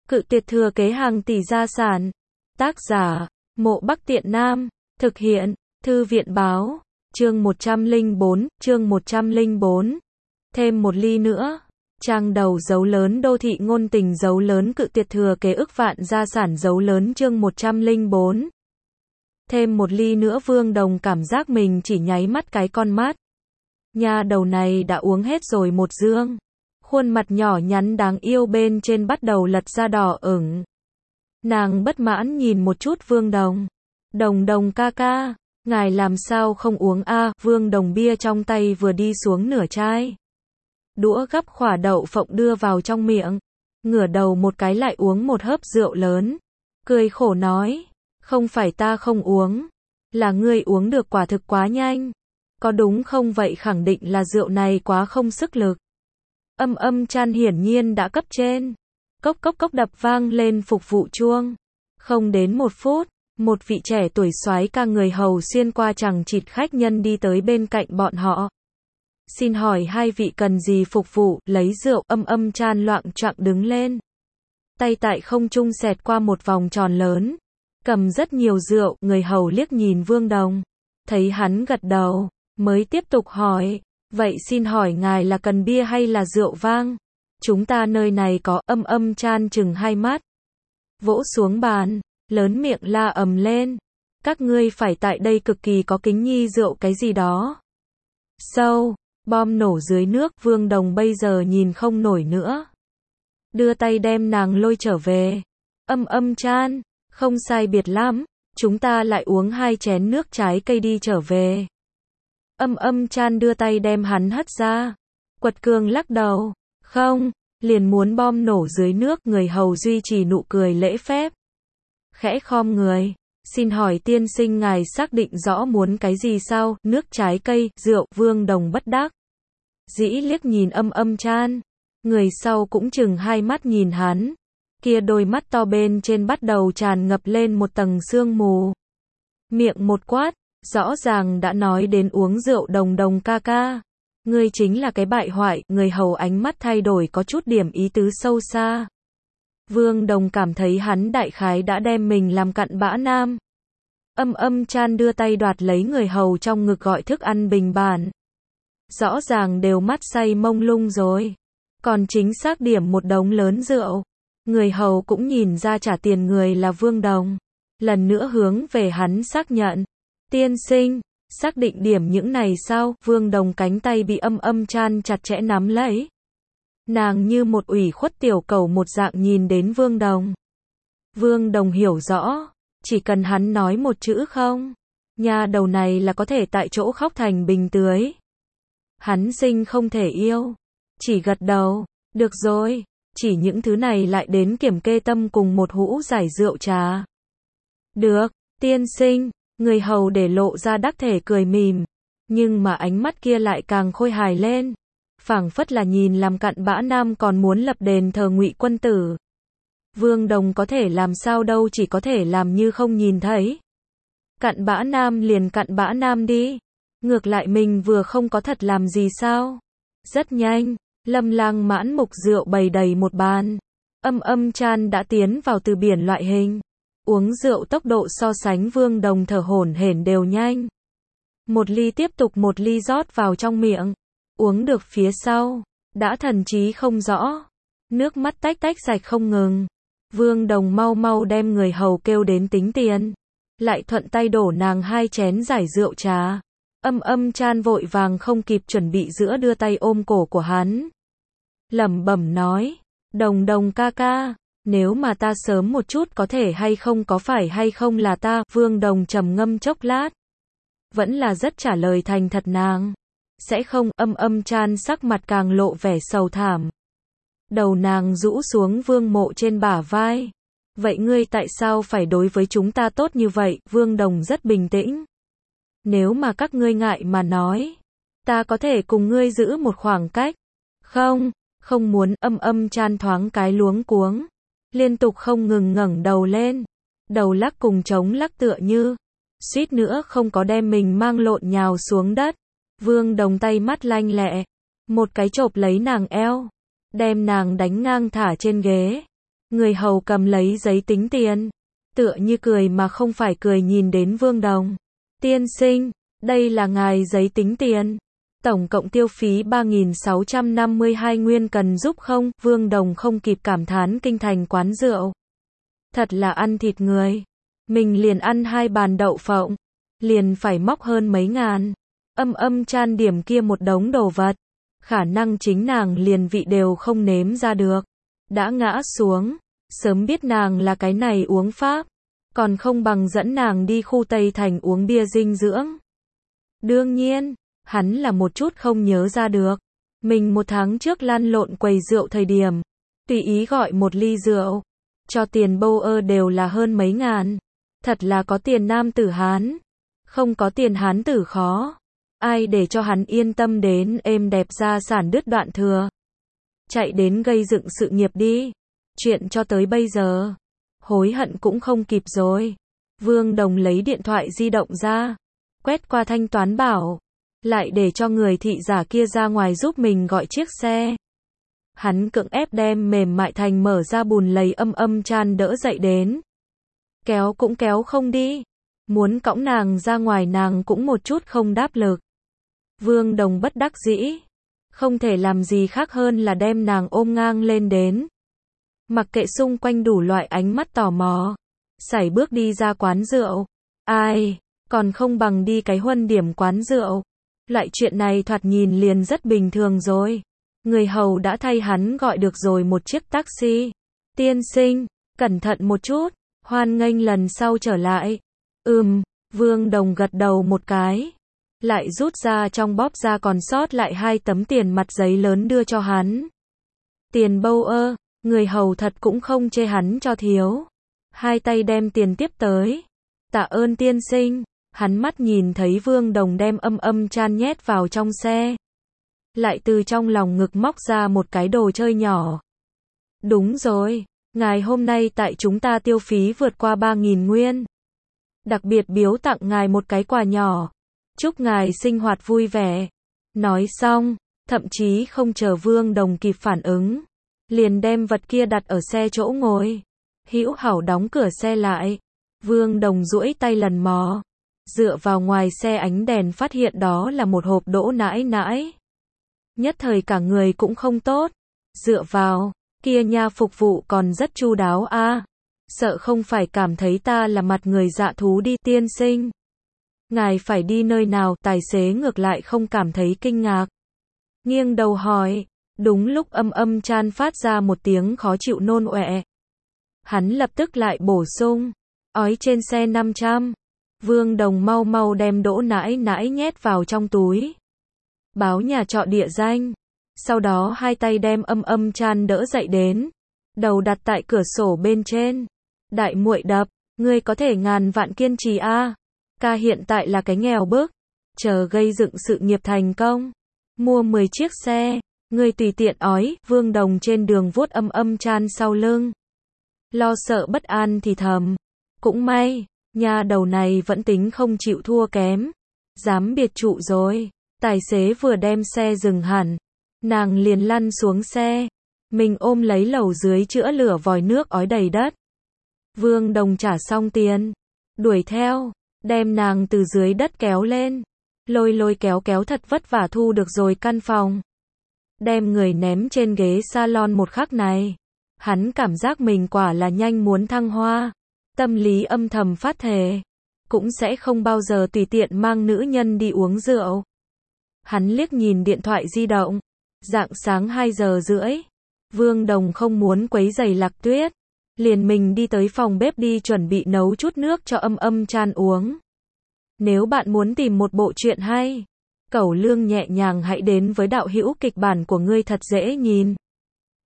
Cự tuyệt thừa kế hàng tỷ gia sản. Tác giả, Mộ Bắc Tiện Nam. Thực hiện, Thư viện báo. Chương 104. Thêm một ly nữa. Trang đầu dấu lớn đô thị ngôn tình dấu lớn cự tuyệt thừa kế ức vạn gia sản dấu lớn chương 104. Thêm một ly nữa Vương Đồng cảm giác mình chỉ nháy mắt cái con mắt. Nha đầu này đã uống hết rồi một dương. Khuôn mặt nhỏ nhắn đáng yêu bên trên bắt đầu lật ra đỏ ửng. Nàng bất mãn nhìn một chút Vương Đồng. Đồng ca ca, ngài làm sao không uống a? Vương Đồng bia trong tay vừa đi xuống nửa chai. Đũa gắp quả đậu phộng đưa vào trong miệng. Ngửa đầu một cái lại uống một hớp rượu lớn. Cười khổ nói, không phải ta không uống, là ngươi uống được quả thực quá nhanh. Có đúng không vậy khẳng định là rượu này quá không sức lực. Chan hiển nhiên đã cấp trên. Cốc cốc cốc đập vang lên phục vụ chuông. Không đến một phút, một vị trẻ tuổi soái ca người hầu xuyên qua chằng chịt khách nhân đi tới bên cạnh bọn họ. Xin hỏi hai vị cần gì phục vụ, lấy rượu. Chan loạng choạng đứng lên. Tay tại không trung xẹt qua một vòng tròn lớn. Cầm rất nhiều rượu, người hầu liếc nhìn Vương Đồng. Thấy hắn gật đầu, mới tiếp tục hỏi. Vậy xin hỏi ngài là cần bia hay là rượu vang? Chúng ta nơi này có. Chan chừng hai mắt. Vỗ xuống bàn, lớn miệng la ầm lên. Các ngươi phải tại đây cực kỳ có kính nhi rượu cái gì đó. Sâu, bom nổ dưới nước. Vương Đồng bây giờ nhìn không nổi nữa. Đưa tay đem nàng lôi trở về. Chan, không sai biệt lắm. Chúng ta lại uống 2 chén nước trái cây đi trở về. Chan đưa tay đem hắn hất ra. Quật cường lắc đầu. Không, liền muốn bom nổ dưới nước. Người hầu duy trì nụ cười lễ phép. Khẽ khom người. Xin hỏi tiên sinh ngài xác định rõ muốn cái gì sao? Nước trái cây, rượu. Vương Đồng bất đắc dĩ liếc nhìn Chan. Người sau cũng chừng hai mắt nhìn hắn. Kia đôi mắt to bên trên bắt đầu tràn ngập lên một tầng sương mù. Miệng một quát, rõ ràng đã nói đến uống rượu. Đồng ca ca, ngươi chính là cái bại hoại. Người hầu ánh mắt thay đổi có chút điểm ý tứ sâu xa. Vương Đồng cảm thấy hắn đại khái đã đem mình làm cặn bã nam. Chan đưa tay đoạt lấy người hầu trong ngực gọi thức ăn bình bản. Rõ ràng đều mắt say mông lung rồi. Còn chính xác điểm một đống lớn rượu. Người hầu cũng nhìn ra trả tiền người là Vương Đồng. Lần nữa hướng về hắn xác nhận. Tiên sinh, xác định điểm những này sao? Vương Đồng cánh tay bị Chan chặt chẽ nắm lấy. Nàng như một ủy khuất tiểu cẩu một dạng nhìn đến Vương Đồng. Vương Đồng hiểu rõ, chỉ cần hắn nói một chữ không, nha đầu này là có thể tại chỗ khóc thành bình tưới. Hắn sinh không thể yêu, chỉ gật đầu, được rồi, chỉ những thứ này lại đến kiểm kê tâm cùng một hũ giải rượu trà. Được, tiên sinh, người hầu để lộ ra đắc thể cười mỉm, nhưng mà ánh mắt kia lại càng khôi hài lên. Phảng phất là nhìn làm cặn bã nam còn muốn lập đền thờ Ngụy Quân Tử. Vương Đồng có thể làm sao đâu, chỉ có thể làm như không nhìn thấy. Cặn bã nam liền cặn bã nam đi. Ngược lại mình vừa không có thật làm gì sao. Rất nhanh, Lâm Lang mãn mục rượu bày đầy một bàn. Chan đã tiến vào từ biển loại hình. Uống rượu tốc độ so sánh Vương Đồng thở hổn hển đều nhanh. Một ly tiếp tục một ly rót vào trong miệng. Uống được phía sau, đã thần trí không rõ. Nước mắt tách tách sạch không ngừng. Vương Đồng mau mau đem người hầu kêu đến tính tiền. Lại thuận tay đổ nàng 2 chén giải rượu trà. Chan vội vàng không kịp chuẩn bị giữa đưa tay ôm cổ của hắn. Lẩm bẩm nói, Đồng ca ca, nếu mà ta sớm một chút có thể hay không, có phải hay không là ta? Vương Đồng trầm ngâm chốc lát. Vẫn là rất trả lời thành thật nàng. Sẽ không. Chan sắc mặt càng lộ vẻ sầu thảm. Đầu nàng rũ xuống Vương Mộ trên bả vai. Vậy ngươi tại sao phải đối với chúng ta tốt như vậy? Vương Đồng rất bình tĩnh. Nếu mà các ngươi ngại mà nói, ta có thể cùng ngươi giữ một khoảng cách. Không muốn. Chan thoáng cái luống cuống. Liên tục không ngừng ngẩng đầu lên. Đầu lắc cùng chống lắc tựa như suýt nữa không có đem mình mang lộn nhào xuống đất. Vương Đồng tay mắt lanh lẹ, một cái chộp lấy nàng eo, đem nàng đánh ngang thả trên ghế. Người hầu cầm lấy giấy tính tiền, tựa như cười mà không phải cười nhìn đến Vương Đồng. Tiên sinh, đây là ngài giấy tính tiền. Tổng cộng tiêu phí 3.652 nguyên, cần giúp không? Vương Đồng không kịp cảm thán kinh thành quán rượu. Thật là ăn thịt người. Mình liền ăn 2 bàn đậu phộng, liền phải móc hơn mấy ngàn. Chan điểm kia một đống đồ vật. Khả năng chính nàng liền vị đều không nếm ra được. Đã ngã xuống, sớm biết nàng là cái này uống pháp. Còn không bằng dẫn nàng đi khu Tây Thành uống bia dinh dưỡng. Đương nhiên, hắn là một chút không nhớ ra được. Mình 1 tháng trước lăn lộn quầy rượu thời điểm, tùy ý gọi 1 ly rượu, cho tiền bâu đều là hơn mấy ngàn. Thật là có tiền nam tử Hán, không có tiền Hán tử khó. Ai để cho hắn yên tâm đến êm đẹp gia sản đứt đoạn thừa. Chạy đến gây dựng sự nghiệp đi. Chuyện cho tới bây giờ, hối hận cũng không kịp rồi. Vương Đồng lấy điện thoại di động ra, quét qua thanh toán bảo, lại để cho người thị giả kia ra ngoài giúp mình gọi chiếc xe. Hắn cưỡng ép đem mềm mại thành mở ra bùn lầy Chan đỡ dậy đến. Kéo cũng kéo không đi. Muốn cõng nàng ra ngoài nàng cũng một chút không đáp lực. Vương Đồng bất đắc dĩ. Không thể làm gì khác hơn là đem nàng ôm ngang lên đến. Mặc kệ xung quanh đủ loại ánh mắt tò mò. Sải bước đi ra quán rượu. Ai, còn không bằng đi cái huân điểm quán rượu. Loại chuyện này thoạt nhìn liền rất bình thường rồi. Người hầu đã thay hắn gọi được rồi một chiếc taxi. Tiên sinh, cẩn thận một chút, hoan nghênh lần sau trở lại. Vương Đồng gật đầu một cái. Lại rút ra trong bóp ra còn sót lại 2 tấm tiền mặt giấy lớn đưa cho hắn. Tiền bâu người hầu thật cũng không chê hắn cho thiếu. 2 tay đem tiền tiếp tới. Tạ ơn tiên sinh. Hắn mắt nhìn thấy Vương Đồng đem Chan nhét vào trong xe. Lại từ trong lòng ngực móc ra một cái đồ chơi nhỏ. Đúng rồi, ngài hôm nay tại chúng ta tiêu phí vượt qua 3.000 nguyên. Đặc biệt biếu tặng ngài một cái quà nhỏ. Chúc ngài sinh hoạt vui vẻ. Nói xong, thậm chí không chờ Vương Đồng kịp phản ứng, liền đem vật kia đặt ở xe chỗ ngồi. Hữu hảo đóng cửa xe lại. Vương Đồng duỗi tay lần mò. Dựa vào ngoài xe ánh đèn phát hiện đó là một hộp đỗ nãi nãi. Nhất thời cả người cũng không tốt. Dựa vào, kia nha phục vụ còn rất chu đáo a. Sợ không phải cảm thấy ta là mặt người dạ thú đi. Tiên sinh, ngài phải đi nơi nào? Tài xế ngược lại không cảm thấy kinh ngạc. Nghiêng đầu hỏi. Đúng lúc Chan phát ra một tiếng khó chịu nôn ọe. Hắn lập tức lại bổ sung. Ói trên xe 500. Vương Đồng mau mau đem đỗ nãi nãi nhét vào trong túi. Báo nhà trọ địa danh. Sau đó 2 tay đem Chan đỡ dậy đến. Đầu đặt tại cửa sổ bên trên. Đại muội đập, ngươi có thể ngàn vạn kiên trì a. Ca hiện tại là cái nghèo bức. Chờ gây dựng sự nghiệp thành công. Mua 10 chiếc xe. Ngươi tùy tiện ói. Vương Đồng trên đường vuốt Chan sau lưng. Lo sợ bất an thì thầm. Cũng may, nha đầu này vẫn tính không chịu thua kém. Dám biệt trụ rồi. Tài xế vừa đem xe dừng hẳn. Nàng liền lăn xuống xe. Mình ôm lấy lầu dưới chữa lửa vòi nước ói đầy đất. Vương Đồng trả xong tiền. Đuổi theo. Đem nàng từ dưới đất kéo lên. Lôi kéo thật vất vả thu được rồi căn phòng. Đem người ném trên ghế salon một khắc này. Hắn cảm giác mình quả là nhanh muốn thăng hoa. Tâm lý âm thầm phát thề. Cũng sẽ không bao giờ tùy tiện mang nữ nhân đi uống rượu. Hắn liếc nhìn điện thoại di động. Rạng sáng 2 giờ rưỡi. Vương Đồng không muốn quấy rầy Lạc Tuyết. Liền mình đi tới phòng bếp đi chuẩn bị nấu chút nước cho Chan uống. Nếu bạn muốn tìm một bộ truyện hay, cẩu lương nhẹ nhàng hãy đến với đạo hữu kịch bản của ngươi thật dễ nhìn.